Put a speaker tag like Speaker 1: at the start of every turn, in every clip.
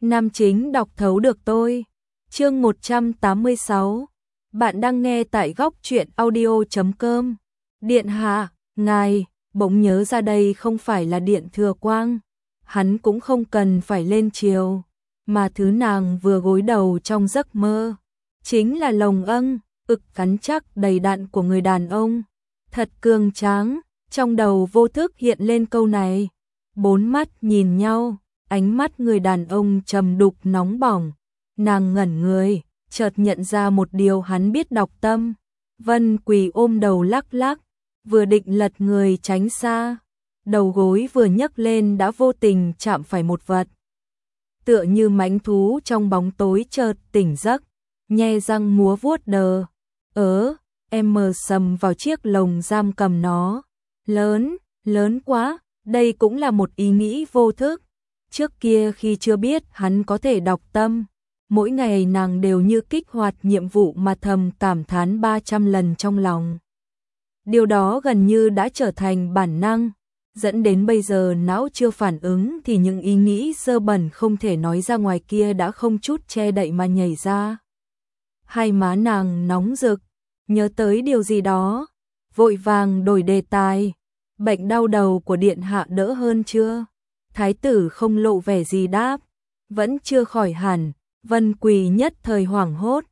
Speaker 1: Nam chính đọc thấu được tôi. Chương 186. Bạn đang nghe tại góc truyện audio.com. Điện hạ, ngài, bỗng nhớ ra đây không phải là Điện Thừa Quang. Hắn cũng không cần phải lên triều, mà thứ nàng vừa gối đầu trong giấc mơ chính là lồng âng, ực cắn chắc đầy đặn của người đàn ông. Thật cường tráng, trong đầu vô thức hiện lên câu này. Bốn mắt nhìn nhau, ánh mắt người đàn ông trầm đục nóng bỏng. Nàng ngẩn người, chợt nhận ra một điều hắn biết đọc tâm. Vân Quỳ ôm đầu lắc lắc, vừa định lật người tránh xa. Đầu gối vừa nhấc lên đã vô tình chạm phải một vật. Tựa như mãnh thú trong bóng tối chợt tỉnh giấc, nhe răng múa vuốt đờ. Em mờ sầm vào chiếc lồng giam cầm nó. Lớn quá, đây cũng là một ý nghĩ vô thức. Trước kia khi chưa biết hắn có thể đọc tâm, mỗi ngày nàng đều như kích hoạt nhiệm vụ mà thầm cảm thán 300 lần trong lòng. Điều đó gần như đã trở thành bản năng, dẫn đến bây giờ não chưa phản ứng thì những ý nghĩ dơ bẩn không thể nói ra ngoài kia đã không chút che đậy mà nhảy ra. Hai má nàng nóng rực, nhớ tới điều gì đó, vội vàng đổi đề tài. Bệnh đau đầu của điện hạ đỡ hơn chưa? Thái tử không lộ vẻ gì đáp. Vẫn chưa khỏi hẳn. Vân Quỳ nhất thời hoảng hốt.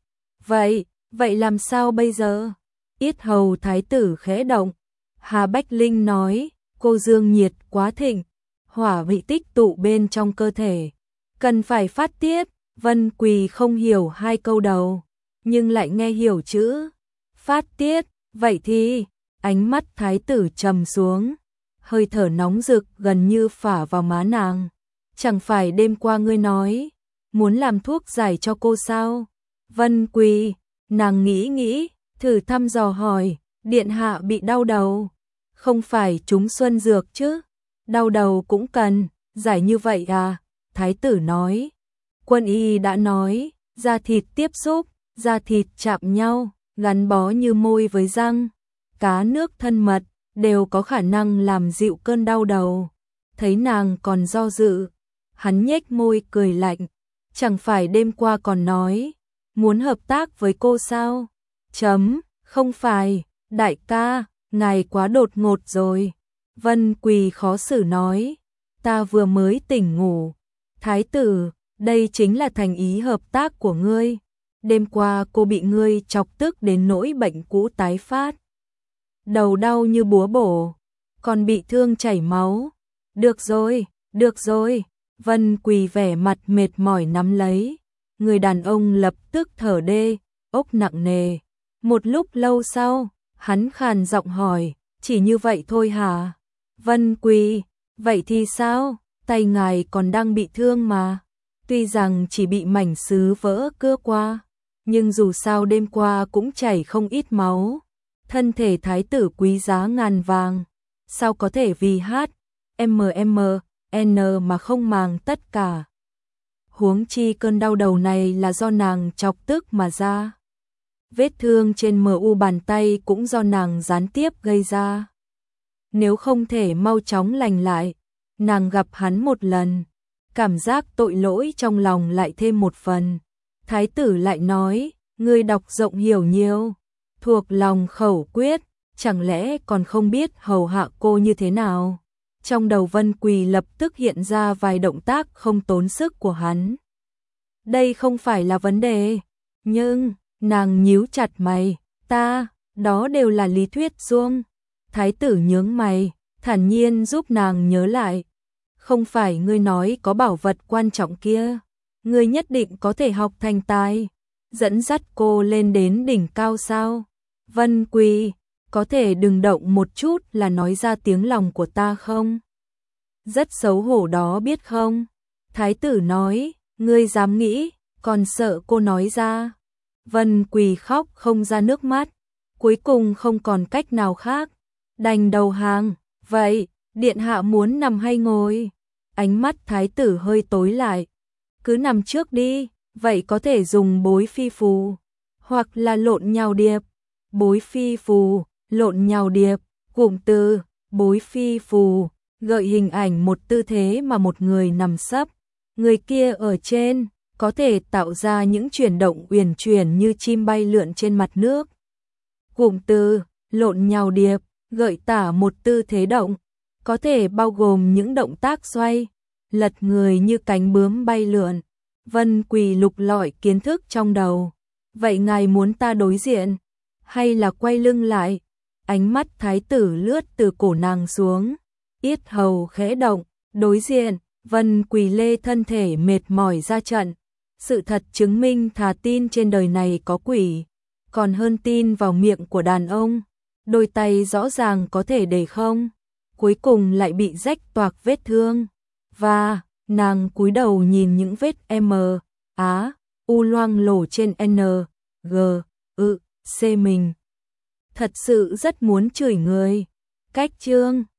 Speaker 1: Vậy làm sao bây giờ? Yết hầu thái tử khẽ động. Hà Bách Linh nói, cô dương nhiệt quá thịnh, hỏa bị tích tụ bên trong cơ thể, cần phải phát tiết. Vân Quỳ không hiểu hai câu đầu, nhưng lại nghe hiểu chữ phát tiết. Vậy thì, ánh mắt thái tử trầm xuống, hơi thở nóng rực gần như phả vào má nàng. Chẳng phải đêm qua ngươi nói muốn làm thuốc giải cho cô sao? Vân Quỳ, nàng nghĩ, thử thăm dò hỏi, điện hạ bị đau đầu, không phải trúng xuân dược chứ? Đau đầu cũng cần giải như vậy à? Thái tử nói. Quân y đã nói, da thịt tiếp xúc, da thịt chạm nhau, gắn bó như môi với răng, cá nước thân mật, đều có khả năng làm dịu cơn đau đầu. Thấy nàng còn do dự, hắn nhếch môi cười lạnh. Chẳng phải đêm qua còn nói muốn hợp tác với cô sao? Không phải, đại ca, ngài quá đột ngột rồi. Vân Quỳ khó xử nói, ta vừa mới tỉnh ngủ. Thái tử, đây chính là thành ý hợp tác của ngươi. Đêm qua cô bị ngươi chọc tức đến nỗi bệnh cũ tái phát. Đầu đau như búa bổ, còn bị thương chảy máu. Được rồi. Vân Quỳ vẻ mặt mệt mỏi nắm lấy. Người đàn ông lập tức thở đê, ốc nặng nề. Một lúc lâu sau, hắn khàn giọng hỏi, chỉ như vậy thôi hả? Vân Quỳ, vậy thì sao? Tay ngài còn đang bị thương mà. Tuy rằng chỉ bị mảnh sứ vỡ cưa qua, nhưng dù sao đêm qua cũng chảy không ít máu. Thân thể thái tử quý giá ngàn vàng, sao có thể vì HMMN mà không màng tất cả. Huống chi cơn đau đầu này là do nàng chọc tức mà ra. Vết thương trên mu bàn tay cũng do nàng gián tiếp gây ra. Nếu không thể mau chóng lành lại, nàng gặp hắn một lần, cảm giác tội lỗi trong lòng lại thêm một phần. Thái tử lại nói, ngươi đọc rộng hiểu nhiều, thuộc lòng khẩu quyết, chẳng lẽ còn không biết hầu hạ cô như thế nào? Trong đầu Vân Quỳ lập tức hiện ra vài động tác không tốn sức của hắn. Đây không phải là vấn đề, nhưng nàng nhíu chặt mày, đó đều là lý thuyết suông. Thái tử nhướng mày, thản nhiên giúp nàng nhớ lại. Không phải ngươi nói có bảo vật quan trọng kia, ngươi nhất định có thể học thành tài, dẫn dắt cô lên đến đỉnh cao sao? Vân Quỳ, có thể đừng động một chút là nói ra tiếng lòng của ta không? Rất xấu hổ đó biết không? Thái tử nói, ngươi dám nghĩ, còn sợ cô nói ra. Vân Quỳ khóc không ra nước mắt, cuối cùng không còn cách nào khác, đành đầu hàng. Vậy, điện hạ muốn nằm hay ngồi? Ánh mắt thái tử hơi tối lại. Cứ nằm trước đi, vậy có thể dùng bối phi phù, hoặc là lộn nhào điệp. Bối phi phù, lộn nhào điệp, cụm từ bối phi phù gợi hình ảnh một tư thế mà một người nằm sấp, Người kia ở trên, có thể tạo ra những chuyển động uyển chuyển như chim bay lượn trên mặt nước. Cụm từ, lộn nhào điệp, gợi tả một tư thế động, có thể bao gồm những động tác xoay, lật người như cánh bướm bay lượn. Vân Quỳ lục lọi kiến thức trong đầu. Vậy ngài muốn ta đối diện, hay là quay lưng lại? Ánh mắt thái tử lướt từ cổ nàng xuống, yết hầu khẽ động, đối diện. Vân Quỳ lê thân thể mệt mỏi ra trận. Sự thật chứng minh thà tin trên đời này có quỷ, còn hơn tin vào miệng của đàn ông. Đôi tay rõ ràng có thể để không, cuối cùng lại bị rách toạc vết thương. Và nàng cúi đầu nhìn những vết M, Á, U loang lổ trên N, G, C mình. Thật sự rất muốn chửi người. Cách chương